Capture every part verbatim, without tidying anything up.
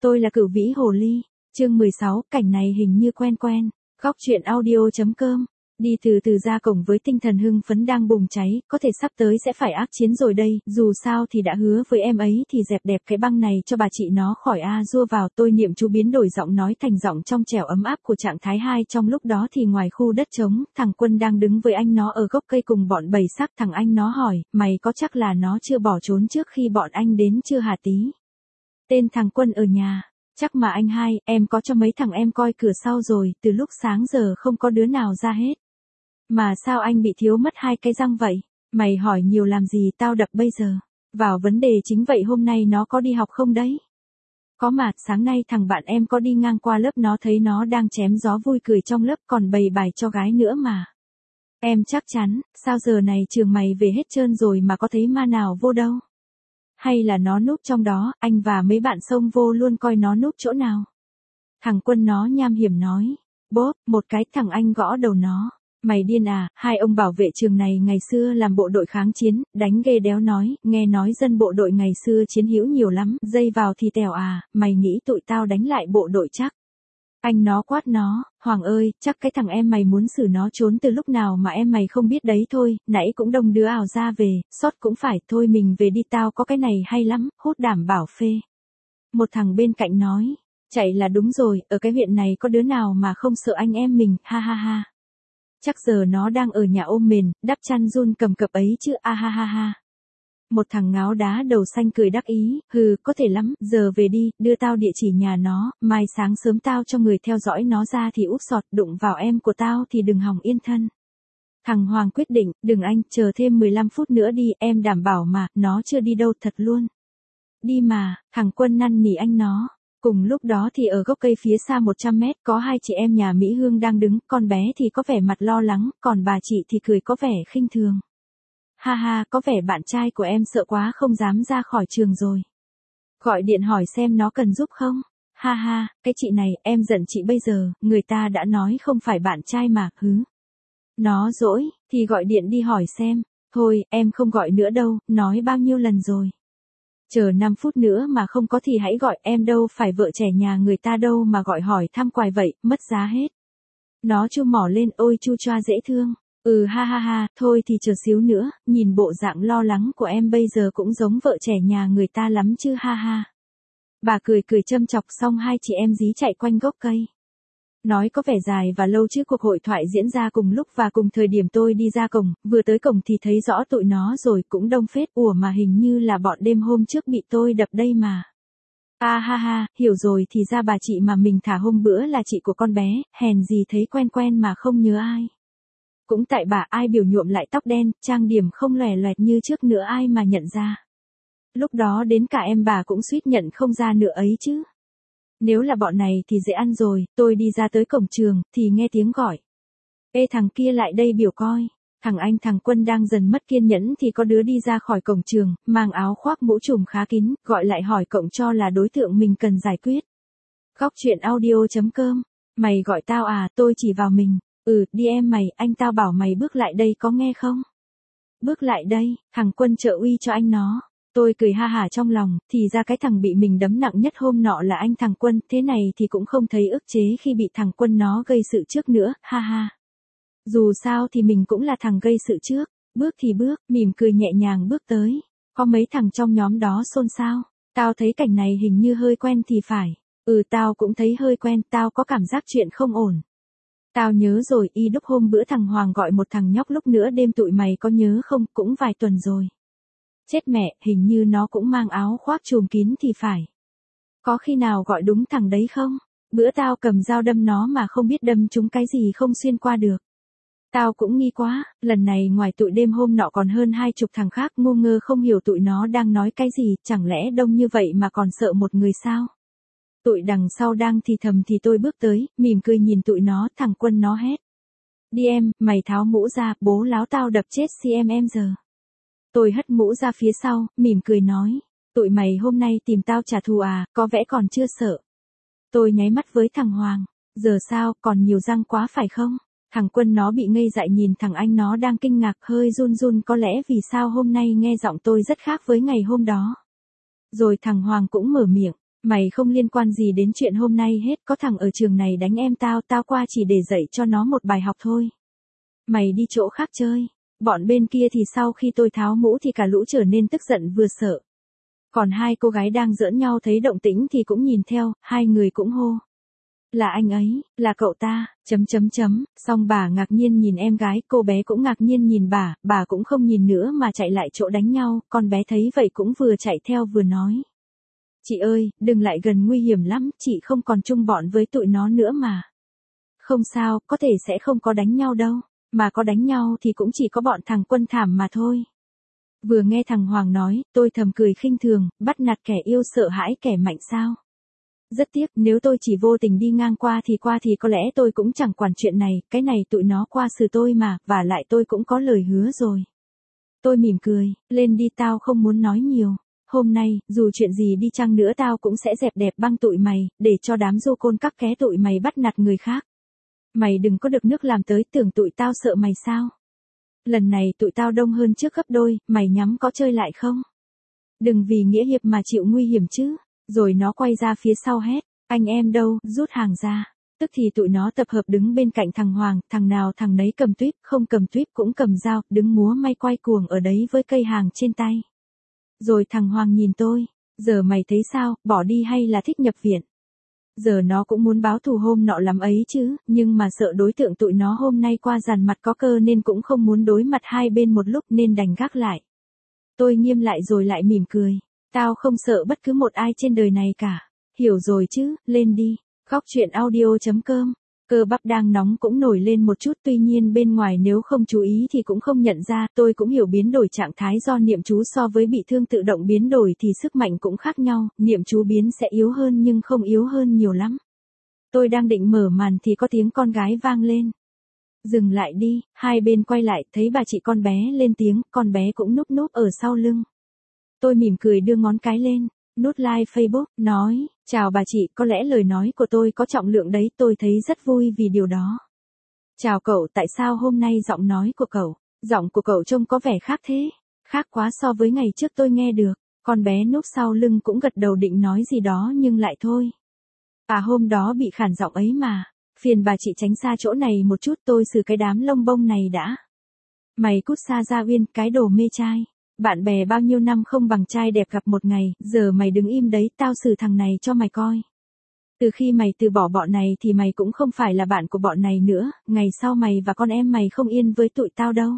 Tôi là Cửu Vĩ Hồ Ly. Chương mười sáu, cảnh này hình như quen quen. Góc truyện audio.com. Đi từ từ ra cổng với tinh thần hưng phấn đang bùng cháy, có thể sắp tới sẽ phải ác chiến rồi đây, dù sao thì đã hứa với em ấy thì dẹp đẹp cái băng này cho bà chị nó khỏi a dua vào. Tôi niệm chú biến đổi giọng nói thành giọng trong trẻo ấm áp của trạng thái hai. Trong lúc đó thì ngoài khu đất trống, thằng Quân đang đứng với anh nó ở gốc cây cùng bọn bầy sắc. Thằng anh nó hỏi, mày có chắc là nó chưa bỏ trốn trước khi bọn anh đến chưa hả tí? Tên thằng Quân ở nhà. Chắc mà anh hai, em có cho mấy thằng em coi cửa sau rồi, từ lúc sáng giờ không có đứa nào ra hết. Mà sao anh bị thiếu mất hai cái răng vậy? Mày hỏi nhiều làm gì, tao đập bây giờ. Vào vấn đề chính vậy, hôm nay nó có đi học không đấy? Có mà, sáng nay thằng bạn em có đi ngang qua lớp, nó thấy nó đang chém gió vui cười trong lớp, còn bày bài cho gái nữa mà. Em chắc chắn, sao giờ này trường mày về hết trơn rồi mà có thấy ma nào vô đâu? Hay là nó núp trong đó, anh và mấy bạn xông vô luôn coi nó núp chỗ nào? Thằng Quân nó nham hiểm nói. Bốp, một cái, thằng anh gõ đầu nó. Mày điên à, hai ông bảo vệ trường này ngày xưa làm bộ đội kháng chiến, đánh ghê đéo nói, nghe nói dân bộ đội ngày xưa chiến hữu nhiều lắm, dây vào thì tèo à, mày nghĩ tụi tao đánh lại bộ đội chắc? Anh nó quát nó, Hoàng ơi, chắc cái thằng em mày muốn xử nó trốn từ lúc nào mà em mày không biết đấy thôi, nãy cũng đông đứa ảo ra về, sót cũng phải, thôi mình về đi, tao có cái này hay lắm, hút đảm bảo phê. Một thằng bên cạnh nói, chạy là đúng rồi, ở cái huyện này có đứa nào mà không sợ anh em mình, ha ha ha. Chắc giờ nó đang ở nhà ôm mền, đắp chăn run cầm cập ấy chứ, a ha ha ha. Một thằng ngáo đá đầu xanh cười đắc ý, hừ, có thể lắm, giờ về đi, đưa tao địa chỉ nhà nó, mai sáng sớm tao cho người theo dõi nó ra thì úp sọt, đụng vào em của tao thì đừng hòng yên thân. Thằng Hoàng quyết định, đừng anh, chờ thêm mười lăm phút nữa đi, em đảm bảo mà, nó chưa đi đâu thật luôn. Đi mà, thằng Quân năn nỉ anh nó. Cùng lúc đó thì ở gốc cây phía xa một trăm mét có hai chị em nhà Mỹ Hương đang đứng, con bé thì có vẻ mặt lo lắng, còn bà chị thì cười có vẻ khinh thường. Ha ha, có vẻ bạn trai của em sợ quá không dám ra khỏi trường rồi. Gọi điện hỏi xem nó cần giúp không? Ha ha, cái chị này, em giận chị bây giờ, người ta đã nói không phải bạn trai mà, hứ. Nó dỗi, thì gọi điện đi hỏi xem. Thôi, em không gọi nữa đâu, nói bao nhiêu lần rồi. Chờ năm phút nữa mà không có thì hãy gọi, em đâu phải vợ trẻ nhà người ta đâu mà gọi hỏi thăm quài vậy, mất giá hết. Nó chu mỏ lên, ôi chu choa dễ thương. Ừ ha ha ha, thôi thì chờ xíu nữa, nhìn bộ dạng lo lắng của em bây giờ cũng giống vợ trẻ nhà người ta lắm chứ, ha ha. Bà cười cười châm chọc, xong hai chị em dí chạy quanh gốc cây. Nói có vẻ dài và lâu chứ cuộc hội thoại diễn ra cùng lúc và cùng thời điểm. Tôi đi ra cổng, vừa tới cổng thì thấy rõ tụi nó rồi, cũng đông phết, ủa mà hình như là bọn đêm hôm trước bị tôi đập đây mà. À ha ha, hiểu rồi, thì ra bà chị mà mình thả hôm bữa là chị của con bé, hèn gì thấy quen quen mà không nhớ ai. Cũng tại bà, ai biểu nhuộm lại tóc đen, trang điểm không lòe loẹt như trước nữa, ai mà nhận ra. Lúc đó đến cả em bà cũng suýt nhận không ra nữa ấy chứ. Nếu là bọn này thì dễ ăn rồi, tôi đi ra tới cổng trường, thì nghe tiếng gọi. Ê thằng kia lại đây biểu coi. Thằng anh thằng Quân đang dần mất kiên nhẫn thì có đứa đi ra khỏi cổng trường, mang áo khoác mũ trùm khá kín, gọi lại hỏi cậu cho là đối tượng mình cần giải quyết. Góc truyện audio.com. Mày gọi tao à, tôi chỉ vào mình. Ừ, đi em mày, anh tao bảo mày bước lại đây có nghe không? Bước lại đây, thằng Quân trợ uy cho anh nó. Tôi cười ha hả trong lòng, thì ra cái thằng bị mình đấm nặng nhất hôm nọ là anh thằng Quân, thế này thì cũng không thấy ức chế khi bị thằng Quân nó gây sự trước nữa, ha ha. Dù sao thì mình cũng là thằng gây sự trước, bước thì bước, mỉm cười nhẹ nhàng bước tới. Có mấy thằng trong nhóm đó xôn xao, tao thấy cảnh này hình như hơi quen thì phải. Ừ tao cũng thấy hơi quen, tao có cảm giác chuyện không ổn. Tao nhớ rồi, y đúc hôm bữa thằng Hoàng gọi một thằng nhóc lúc nữa đêm, tụi mày có nhớ không, cũng vài tuần rồi. Chết mẹ, hình như nó cũng mang áo khoác trùm kín thì phải. Có khi nào gọi đúng thằng đấy không? Bữa tao cầm dao đâm nó mà không biết đâm trúng cái gì không xuyên qua được. Tao cũng nghi quá, lần này ngoài tụi đêm hôm nọ còn hơn hai chục thằng khác, ngu ngơ không hiểu tụi nó đang nói cái gì, chẳng lẽ đông như vậy mà còn sợ một người sao? Tụi đằng sau đang thì thầm thì tôi bước tới, mỉm cười nhìn tụi nó, thằng Quân nó hét. Đi em, mày tháo mũ ra, bố láo tao đập chết si em em giờ. Tôi hất mũ ra phía sau, mỉm cười nói. Tụi mày hôm nay tìm tao trả thù à, có vẻ còn chưa sợ. Tôi nháy mắt với thằng Hoàng. Giờ sao, còn nhiều răng quá phải không? Thằng Quân nó bị ngây dại nhìn thằng anh nó đang kinh ngạc hơi run run, có lẽ vì sao hôm nay nghe giọng tôi rất khác với ngày hôm đó. Rồi thằng Hoàng cũng mở miệng. Mày không liên quan gì đến chuyện hôm nay hết, có thằng ở trường này đánh em tao, tao qua chỉ để dạy cho nó một bài học thôi. Mày đi chỗ khác chơi. Bọn bên kia thì sau khi tôi tháo mũ thì cả lũ trở nên tức giận vừa sợ. Còn hai cô gái đang giỡn nhau thấy động tĩnh thì cũng nhìn theo, hai người cũng hô. Là anh ấy, là cậu ta, chấm chấm chấm, xong bà ngạc nhiên nhìn em gái, cô bé cũng ngạc nhiên nhìn bà, bà cũng không nhìn nữa mà chạy lại chỗ đánh nhau, con bé thấy vậy cũng vừa chạy theo vừa nói. Chị ơi, đừng lại gần nguy hiểm lắm, chị không còn chung bọn với tụi nó nữa mà. Không sao, có thể sẽ không có đánh nhau đâu, mà có đánh nhau thì cũng chỉ có bọn thằng Quân Thảm mà thôi. Vừa nghe thằng Hoàng nói, tôi thầm cười khinh thường, bắt nạt kẻ yêu sợ hãi kẻ mạnh sao. Rất tiếc, nếu tôi chỉ vô tình đi ngang qua thì qua thì có lẽ tôi cũng chẳng quản chuyện này, cái này tụi nó qua xử tôi mà, và lại tôi cũng có lời hứa rồi. Tôi mỉm cười, lên đi, tao không muốn nói nhiều. Hôm nay, dù chuyện gì đi chăng nữa tao cũng sẽ dẹp đẹp băng tụi mày, để cho đám du côn các ké tụi mày bắt nạt người khác. Mày đừng có được nước làm tới, tưởng tụi tao sợ mày sao? Lần này tụi tao đông hơn trước gấp đôi, mày nhắm có chơi lại không? Đừng vì nghĩa hiệp mà chịu nguy hiểm chứ. Rồi nó quay ra phía sau hét, anh em đâu, rút hàng ra. Tức thì tụi nó tập hợp đứng bên cạnh thằng Hoàng, thằng nào thằng nấy cầm tuýp, không cầm tuýp cũng cầm dao, đứng múa may quay cuồng ở đấy với cây hàng trên tay. Rồi thằng Hoàng nhìn tôi, giờ mày thấy sao, bỏ đi hay là thích nhập viện? Giờ nó cũng muốn báo thù hôm nọ lắm ấy chứ, nhưng mà sợ đối tượng tụi nó hôm nay qua dàn mặt có cơ nên cũng không muốn đối mặt hai bên một lúc nên đành gác lại. Tôi nghiêm lại rồi lại mỉm cười. Tao không sợ bất cứ một ai trên đời này cả. Hiểu rồi chứ, lên đi. Góc truyện audio chấm com. Cơ bắp đang nóng cũng nổi lên một chút, tuy nhiên bên ngoài nếu không chú ý thì cũng không nhận ra. Tôi cũng hiểu biến đổi trạng thái do niệm chú so với bị thương tự động biến đổi thì sức mạnh cũng khác nhau, niệm chú biến sẽ yếu hơn nhưng không yếu hơn nhiều lắm. Tôi đang định mở màn thì có tiếng con gái vang lên. Dừng lại đi, hai bên quay lại, thấy bà chị con bé lên tiếng, con bé cũng núp núp ở sau lưng. Tôi mỉm cười đưa ngón cái lên, nút like Facebook, nói, chào bà chị, có lẽ lời nói của tôi có trọng lượng đấy, tôi thấy rất vui vì điều đó. Chào cậu, tại sao hôm nay giọng nói của cậu, giọng của cậu trông có vẻ khác thế, khác quá so với ngày trước tôi nghe được, con bé núp sau lưng cũng gật đầu định nói gì đó nhưng lại thôi. À hôm đó bị khản giọng ấy mà, phiền bà chị tránh xa chỗ này một chút, tôi xử cái đám lông bông này đã. Mày cút xa ra Uyên, cái đồ mê trai. Bạn bè bao nhiêu năm không bằng trai đẹp gặp một ngày, giờ mày đứng im đấy, tao xử thằng này cho mày coi. Từ khi mày từ bỏ bọn này thì mày cũng không phải là bạn của bọn này nữa, ngày sau mày và con em mày không yên với tụi tao đâu.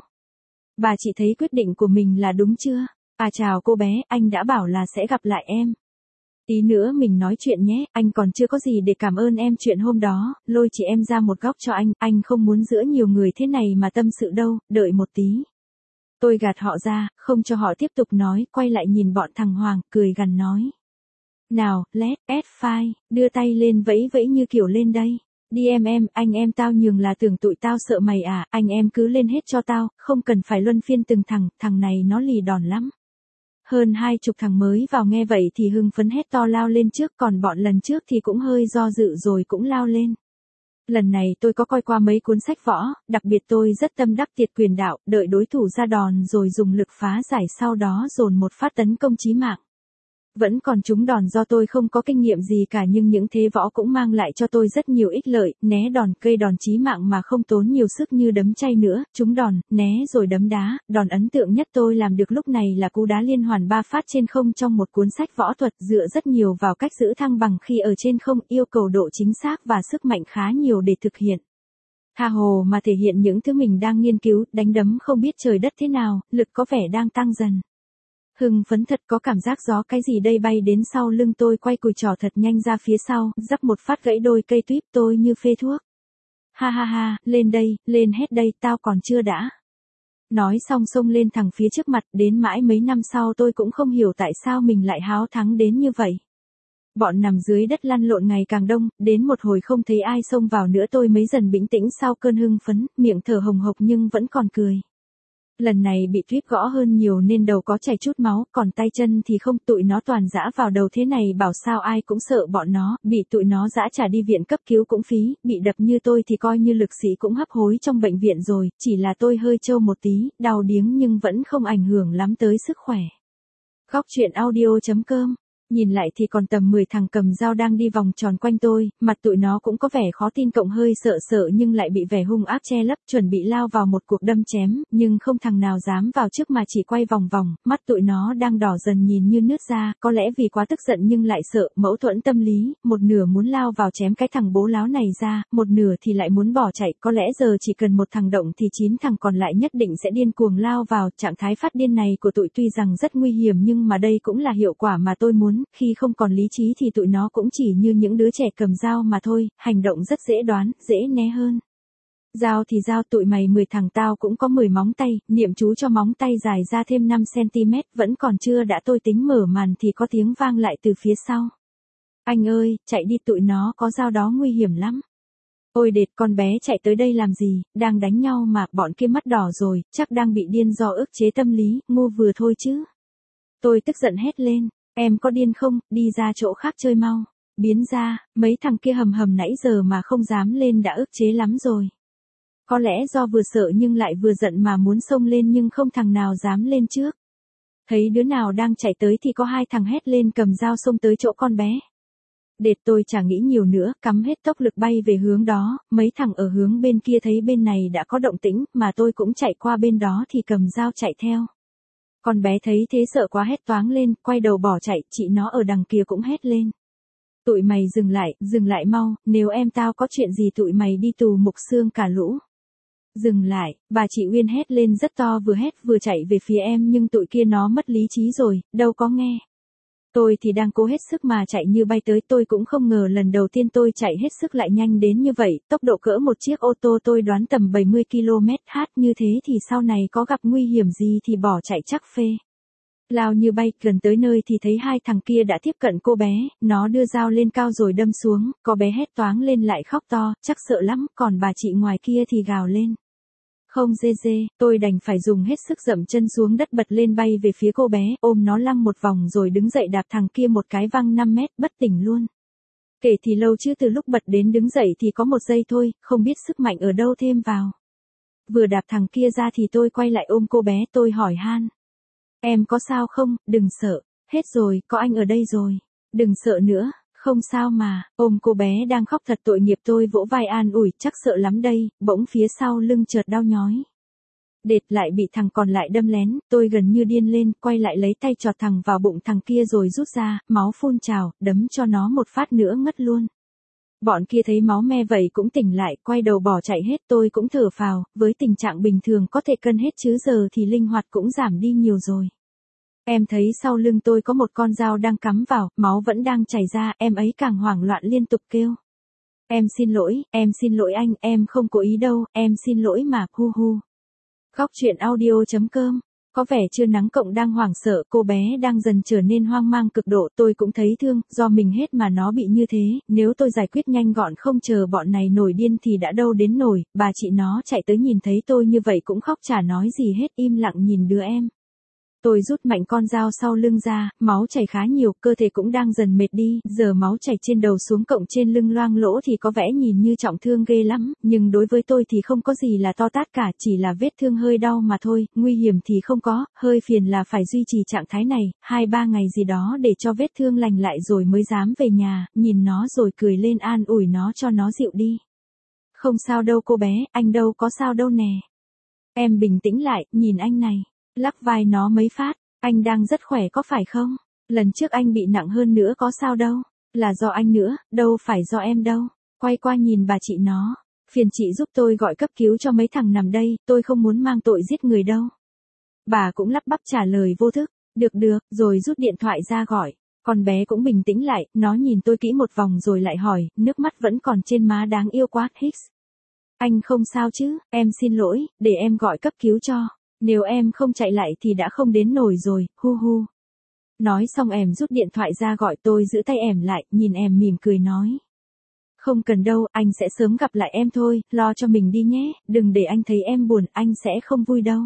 Bà chị thấy quyết định của mình là đúng chưa? À chào cô bé, anh đã bảo là sẽ gặp lại em. Tí nữa mình nói chuyện nhé, anh còn chưa có gì để cảm ơn em chuyện hôm đó, lôi chị em ra một góc cho anh, anh không muốn giữa nhiều người thế này mà tâm sự đâu, đợi một tí. Tôi gạt họ ra, không cho họ tiếp tục nói, quay lại nhìn bọn thằng Hoàng, cười gằn nói. Nào, let, ép file, đưa tay lên vẫy vẫy như kiểu lên đây. Đi em em, anh em tao nhường là tưởng tụi tao sợ mày à, anh em cứ lên hết cho tao, không cần phải luân phiên từng thằng, thằng này nó lì đòn lắm. Hơn hai chục thằng mới vào nghe vậy thì hưng phấn hét to lao lên trước, còn bọn lần trước thì cũng hơi do dự rồi cũng lao lên. Lần này tôi có coi qua mấy cuốn sách võ, đặc biệt tôi rất tâm đắc Tiệt Quyền Đạo, đợi đối thủ ra đòn rồi dùng lực phá giải sau đó dồn một phát tấn công chí mạng. Vẫn còn trúng đòn do tôi không có kinh nghiệm gì cả nhưng những thế võ cũng mang lại cho tôi rất nhiều ích lợi, né đòn cây đòn chí mạng mà không tốn nhiều sức như đấm chay nữa, trúng đòn, né rồi đấm đá, đòn ấn tượng nhất tôi làm được lúc này là cú đá liên hoàn ba phát trên không trong một cuốn sách võ thuật dựa rất nhiều vào cách giữ thăng bằng khi ở trên không, yêu cầu độ chính xác và sức mạnh khá nhiều để thực hiện. Tha hồ mà thể hiện những thứ mình đang nghiên cứu, đánh đấm không biết trời đất thế nào, lực có vẻ đang tăng dần. Hưng phấn thật, có cảm giác gió cái gì đây bay đến sau lưng tôi, quay cùi trỏ thật nhanh ra phía sau, rắc một phát gãy đôi cây tuýp, tôi như phê thuốc. Ha ha ha, lên đây, lên hết đây, tao còn chưa đã. Nói xong xông lên thẳng phía trước mặt, đến mãi mấy năm sau tôi cũng không hiểu tại sao mình lại háo thắng đến như vậy. Bọn nằm dưới đất lăn lộn ngày càng đông, đến một hồi không thấy ai xông vào nữa tôi mới dần bình tĩnh sau cơn hưng phấn, miệng thở hồng hộc nhưng vẫn còn cười. Lần này bị tuyết gõ hơn nhiều nên đầu có chảy chút máu, còn tay chân thì không, tụi nó toàn dã vào đầu thế này bảo sao ai cũng sợ bọn nó, bị tụi nó dã trả đi viện cấp cứu cũng phí, bị đập như tôi thì coi như lực sĩ cũng hấp hối trong bệnh viện rồi, chỉ là tôi hơi trâu một tí, đau điếng nhưng vẫn không ảnh hưởng lắm tới sức khỏe. Góc truyện audio chấm com Nhìn lại thì còn tầm mười thằng cầm dao đang đi vòng tròn quanh tôi, mặt tụi nó cũng có vẻ khó tin cộng hơi sợ sợ nhưng lại bị vẻ hung ác che lấp, chuẩn bị lao vào một cuộc đâm chém, nhưng không thằng nào dám vào trước mà chỉ quay vòng vòng, mắt tụi nó đang đỏ dần nhìn như nứt ra, có lẽ vì quá tức giận nhưng lại sợ, mâu thuẫn tâm lý, một nửa muốn lao vào chém cái thằng bố láo này ra, một nửa thì lại muốn bỏ chạy, có lẽ giờ chỉ cần một thằng động thì chín thằng còn lại nhất định sẽ điên cuồng lao vào, trạng thái phát điên này của tụi tuy rằng rất nguy hiểm nhưng mà đây cũng là hiệu quả mà tôi muốn, khi không còn lý trí thì tụi nó cũng chỉ như những đứa trẻ cầm dao mà thôi, hành động rất dễ đoán, dễ né hơn. Dao thì dao, tụi mày mười thằng tao cũng có mười móng tay, niệm chú cho móng tay dài ra thêm năm xăng-ti-mét, vẫn còn chưa đã tôi tính mở màn thì có tiếng vang lại từ phía sau. Anh ơi, chạy đi, tụi nó có dao đó nguy hiểm lắm. Ôi đệt, con bé chạy tới đây làm gì, đang đánh nhau mà, bọn kia mắt đỏ rồi, chắc đang bị điên do ức chế tâm lý, ngu vừa thôi chứ. Tôi tức giận hét lên, em có điên không, đi ra chỗ khác chơi mau. Biến ra, mấy thằng kia hầm hầm nãy giờ mà không dám lên đã ức chế lắm rồi. Có lẽ do vừa sợ nhưng lại vừa giận mà muốn xông lên nhưng không thằng nào dám lên trước. Thấy đứa nào đang chạy tới thì có hai thằng hét lên cầm dao xông tới chỗ con bé. Đệt, tôi chả nghĩ nhiều nữa, cắm hết tốc lực bay về hướng đó, mấy thằng ở hướng bên kia thấy bên này đã có động tĩnh, mà tôi cũng chạy qua bên đó thì cầm dao chạy theo. Con bé thấy thế sợ quá hét toáng lên, quay đầu bỏ chạy, chị nó ở đằng kia cũng hét lên. Tụi mày dừng lại, dừng lại mau, nếu em tao có chuyện gì tụi mày đi tù mục xương cả lũ. Dừng lại, bà chị Uyên hét lên rất to, vừa hét vừa chạy về phía em nhưng tụi kia nó mất lý trí rồi, đâu có nghe. Tôi thì đang cố hết sức mà chạy như bay tới, tôi cũng không ngờ lần đầu tiên tôi chạy hết sức lại nhanh đến như vậy, tốc độ cỡ một chiếc ô tô tôi đoán tầm bảy mươi ki lô mét h, như thế thì sau này có gặp nguy hiểm gì thì bỏ chạy chắc phê. Lao như bay, gần tới nơi thì thấy hai thằng kia đã tiếp cận cô bé, nó đưa dao lên cao rồi đâm xuống, có bé hét toáng lên lại khóc to, chắc sợ lắm, còn bà chị ngoài kia thì gào lên. Không dê dê, tôi đành phải dùng hết sức dậm chân xuống đất bật lên bay về phía cô bé, ôm nó lăng một vòng rồi đứng dậy đạp thằng kia một cái văng năm mét, bất tỉnh luôn. Kể thì lâu chứ từ lúc bật đến đứng dậy thì có một giây thôi, không biết sức mạnh ở đâu thêm vào. Vừa đạp thằng kia ra thì tôi quay lại ôm cô bé, tôi hỏi han. Em có sao không, đừng sợ, hết rồi, có anh ở đây rồi, đừng sợ nữa. Không sao mà, ôm cô bé đang khóc thật tội nghiệp, tôi vỗ vai an ủi, chắc sợ lắm đây, bỗng phía sau lưng chợt đau nhói. Đệt, lại bị thằng còn lại đâm lén, tôi gần như điên lên, quay lại lấy tay chọt thẳng vào bụng thằng kia rồi rút ra, máu phun trào, đấm cho nó một phát nữa ngất luôn. Bọn kia thấy máu me vậy cũng tỉnh lại, quay đầu bỏ chạy hết, tôi cũng thở phào, với tình trạng bình thường có thể cân hết chứ giờ thì linh hoạt cũng giảm đi nhiều rồi. Em thấy sau lưng tôi có một con dao đang cắm vào, máu vẫn đang chảy ra, em ấy càng hoảng loạn liên tục kêu. Em xin lỗi, em xin lỗi anh, em không cố ý đâu, em xin lỗi mà, hu hu. Góc truyện audio chấm com. Có vẻ chưa nắng cộng đang hoảng sợ, cô bé đang dần trở nên hoang mang cực độ, tôi cũng thấy thương, do mình hết mà nó bị như thế, nếu tôi giải quyết nhanh gọn không chờ bọn này nổi điên thì đã đâu đến nổi, bà chị nó chạy tới nhìn thấy tôi như vậy cũng khóc chả nói gì hết, im lặng nhìn đứa em. Tôi rút mạnh con dao sau lưng ra, máu chảy khá nhiều, cơ thể cũng đang dần mệt đi, giờ máu chảy trên đầu xuống cộng trên lưng loang lỗ thì có vẻ nhìn như trọng thương ghê lắm, nhưng đối với tôi thì không có gì là to tát cả, chỉ là vết thương hơi đau mà thôi, nguy hiểm thì không có, hơi phiền là phải duy trì trạng thái này, hai ba ngày gì đó để cho vết thương lành lại rồi mới dám về nhà, nhìn nó rồi cười lên an ủi nó cho nó dịu đi. Không sao đâu cô bé, anh đâu có sao đâu nè. Em bình tĩnh lại, nhìn anh này. Lắc vai nó mấy phát, anh đang rất khỏe có phải không? Lần trước anh bị nặng hơn nữa có sao đâu, là do anh nữa, đâu phải do em đâu. Quay qua nhìn bà chị nó, phiền chị giúp tôi gọi cấp cứu cho mấy thằng nằm đây, tôi không muốn mang tội giết người đâu. Bà cũng lắp bắp trả lời vô thức, được được, rồi rút điện thoại ra gọi. Con bé cũng bình tĩnh lại, nó nhìn tôi kỹ một vòng rồi lại hỏi, nước mắt vẫn còn trên má đáng yêu quá, Hicks. Anh không sao chứ, em xin lỗi, để em gọi cấp cứu cho. Nếu em không chạy lại thì đã không đến nổi rồi, hu hu. Nói xong em rút điện thoại ra gọi, tôi giữ tay em lại, nhìn em mỉm cười nói. Không cần đâu, anh sẽ sớm gặp lại em thôi, lo cho mình đi nhé, đừng để anh thấy em buồn, anh sẽ không vui đâu.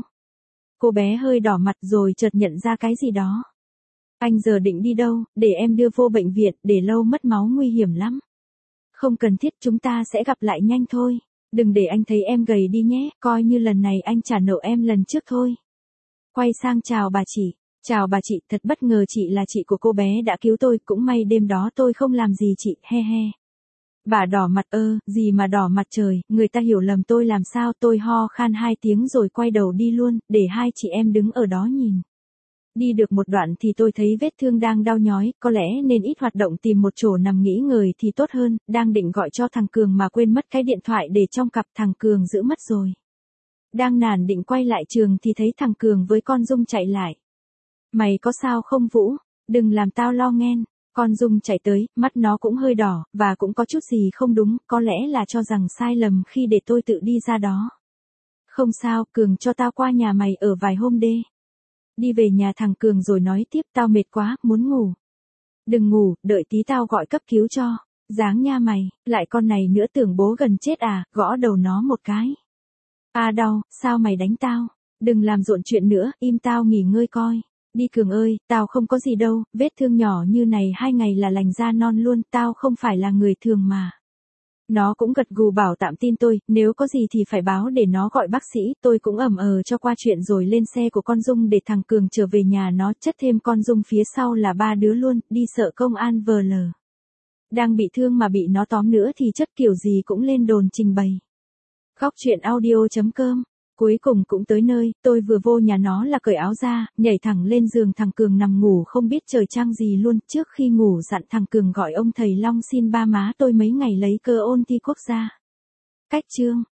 Cô bé hơi đỏ mặt rồi chợt nhận ra cái gì đó. Anh giờ định đi đâu, để em đưa vô bệnh viện, để lâu mất máu nguy hiểm lắm. Không cần thiết, chúng ta sẽ gặp lại nhanh thôi. Đừng để anh thấy em gầy đi nhé, coi như lần này anh trả nợ em lần trước thôi. Quay sang chào bà chị. Chào bà chị, thật bất ngờ chị là chị của cô bé đã cứu tôi, cũng may đêm đó tôi không làm gì chị, he he. Bà đỏ mặt ơ, gì mà đỏ mặt trời, người ta hiểu lầm tôi làm sao, tôi ho khan hai tiếng rồi quay đầu đi luôn, để hai chị em đứng ở đó nhìn. Đi được một đoạn thì tôi thấy vết thương đang đau nhói, có lẽ nên ít hoạt động tìm một chỗ nằm nghỉ ngơi thì tốt hơn, đang định gọi cho thằng Cường mà quên mất cái điện thoại để trong cặp, thằng Cường giữ mất rồi. Đang nản định quay lại trường thì thấy thằng Cường với con Dung chạy lại. Mày có sao không Vũ? Đừng làm tao lo nghen. Con Dung chạy tới, mắt nó cũng hơi đỏ, và cũng có chút gì không đúng, có lẽ là cho rằng sai lầm khi để tôi tự đi ra đó. Không sao, Cường cho tao qua nhà mày ở vài hôm đê. Đi về nhà thằng Cường rồi nói tiếp, tao mệt quá, muốn ngủ. Đừng ngủ, đợi tí tao gọi cấp cứu cho. Dáng nha mày, lại con này nữa tưởng bố gần chết à, gõ đầu nó một cái. À đau, sao mày đánh tao? Đừng làm rộn chuyện nữa, im tao nghỉ ngơi coi. Đi Cường ơi, tao không có gì đâu, vết thương nhỏ như này hai ngày là lành ra non luôn, tao không phải là người thường mà. Nó cũng gật gù bảo tạm tin tôi, nếu có gì thì phải báo để nó gọi bác sĩ, tôi cũng ẩm ờ cho qua chuyện rồi lên xe của con Dung để thằng Cường trở về nhà nó, chất thêm con Dung phía sau là ba đứa luôn, đi sợ công an vờ lờ. Đang bị thương mà bị nó tóm nữa thì chất kiểu gì cũng lên đồn trình bày. Góc chuyện audio chấm com. Cuối cùng cũng tới nơi, tôi vừa vô nhà nó là cởi áo ra, nhảy thẳng lên giường thằng Cường nằm ngủ không biết trời trăng gì luôn, trước khi ngủ dặn thằng Cường gọi ông thầy Long xin ba má tôi mấy ngày lấy cơ ôn thi quốc gia. Cách chương